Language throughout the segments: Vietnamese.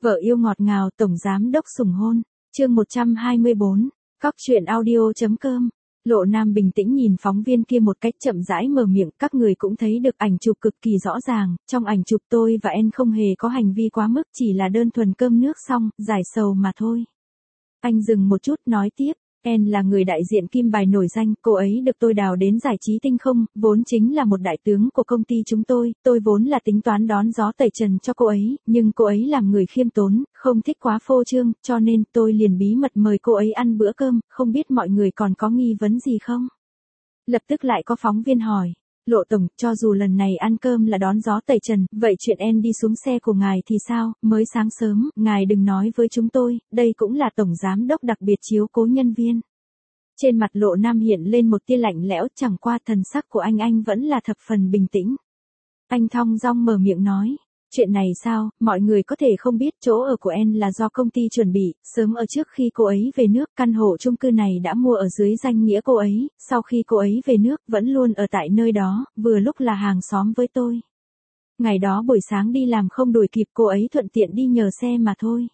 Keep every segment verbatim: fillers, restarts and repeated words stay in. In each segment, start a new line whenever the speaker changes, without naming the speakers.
Vợ yêu ngọt ngào tổng giám đốc sủng hôn. Chương một trăm hai mươi bốn. Cóc truyện audio chấm com. Lộ Nam bình tĩnh nhìn phóng viên kia một cách chậm rãi mở miệng, các người cũng thấy được ảnh chụp cực kỳ rõ ràng, trong ảnh chụp tôi và En không hề có hành vi quá mức, chỉ là đơn thuần cơm nước xong, giải sầu mà thôi. Anh dừng một chút nói tiếp, En là người đại diện kim bài nổi danh, cô ấy được tôi đào đến giải trí tinh không, vốn chính là một đại tướng của công ty chúng tôi, tôi vốn là tính toán đón gió tẩy trần cho cô ấy, nhưng cô ấy làm người khiêm tốn, không thích quá phô trương, cho nên tôi liền bí mật mời cô ấy ăn bữa cơm, không biết mọi người còn có nghi vấn gì không? Lập tức lại có phóng viên hỏi. Lộ tổng, cho dù lần này ăn cơm là đón gió tẩy trần, vậy chuyện En đi xuống xe của ngài thì sao, mới sáng sớm, ngài đừng nói với chúng tôi, đây cũng là tổng giám đốc đặc biệt chiếu cố nhân viên. Trên mặt Lộ Nam hiện lên một tia lạnh lẽo, chẳng qua thần sắc của anh anh vẫn là thập phần bình tĩnh. Anh thong dong mở miệng nói. Chuyện này sao, mọi người có thể không biết chỗ ở của En là do công ty chuẩn bị, sớm ở trước khi cô ấy về nước, căn hộ chung cư này đã mua ở dưới danh nghĩa cô ấy, sau khi cô ấy về nước vẫn luôn ở tại nơi đó, vừa lúc là hàng xóm với tôi. Ngày đó buổi sáng đi làm không đuổi kịp cô ấy thuận tiện đi nhờ xe mà thôi.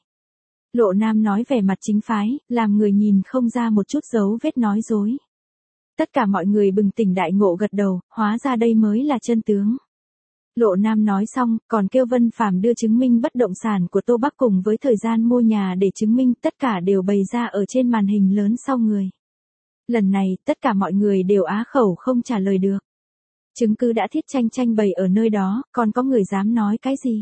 Lộ Nam nói vẻ mặt chính phái, làm người nhìn không ra một chút dấu vết nói dối. Tất cả mọi người bừng tỉnh đại ngộ gật đầu, hóa ra đây mới là chân tướng. Lộ Nam nói xong, còn kêu Vân Phàm đưa chứng minh bất động sản của Tô Bắc cùng với thời gian mua nhà để chứng minh, tất cả đều bày ra ở trên màn hình lớn sau người. Lần này, tất cả mọi người đều á khẩu không trả lời được. Chứng cứ đã thiết tranh tranh bày ở nơi đó, còn có người dám nói cái gì?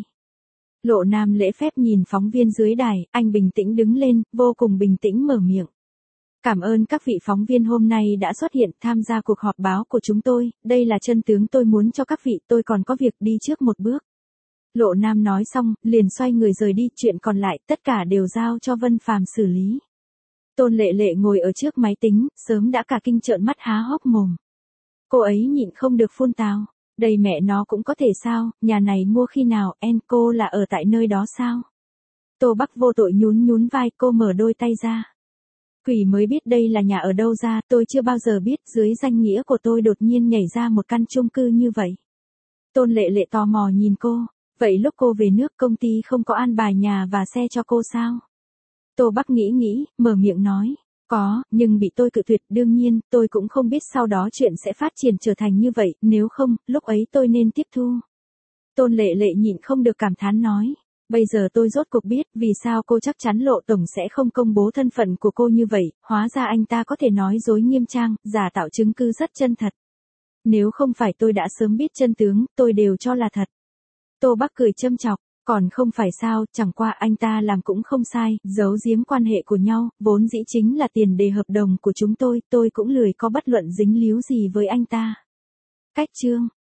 Lộ Nam lễ phép nhìn phóng viên dưới đài, anh bình tĩnh đứng lên, vô cùng bình tĩnh mở miệng. Cảm ơn các vị phóng viên hôm nay đã xuất hiện tham gia cuộc họp báo của chúng tôi, đây là chân tướng tôi muốn cho các vị, tôi còn có việc đi trước một bước. Lộ Nam nói xong, liền xoay người rời đi, chuyện còn lại tất cả đều giao cho Vân Phàm xử lý. Tôn Lệ Lệ ngồi ở trước máy tính, sớm đã cả kinh trợn mắt há hốc mồm. Cô ấy nhịn không được phun tào, đây mẹ nó cũng có thể sao, nhà này mua khi nào, En cô là ở tại nơi đó sao? Tô Bắc vô tội nhún nhún vai, cô mở đôi tay ra. Quỷ mới biết đây là nhà ở đâu ra, tôi chưa bao giờ biết dưới danh nghĩa của tôi đột nhiên nhảy ra một căn chung cư như vậy. Tôn Lệ Lệ tò mò nhìn cô, vậy lúc cô về nước công ty không có an bài nhà và xe cho cô sao? Tô Bắc nghĩ nghĩ, mở miệng nói, có, nhưng bị tôi cự tuyệt, đương nhiên, tôi cũng không biết sau đó chuyện sẽ phát triển trở thành như vậy, nếu không, lúc ấy tôi nên tiếp thu. Tôn Lệ Lệ nhịn không được cảm thán nói. Bây giờ tôi rốt cuộc biết vì sao cô chắc chắn Lộ tổng sẽ không công bố thân phận của cô như vậy, hóa ra anh ta có thể nói dối nghiêm trang, giả tạo chứng cứ rất chân thật. Nếu không phải tôi đã sớm biết chân tướng, tôi đều cho là thật. Tô Bắc cười châm chọc, còn không phải sao, chẳng qua anh ta làm cũng không sai, giấu giếm quan hệ của nhau, vốn dĩ chính là tiền đề hợp đồng của chúng tôi, tôi cũng lười có bất luận dính líu gì với anh ta. Cách chương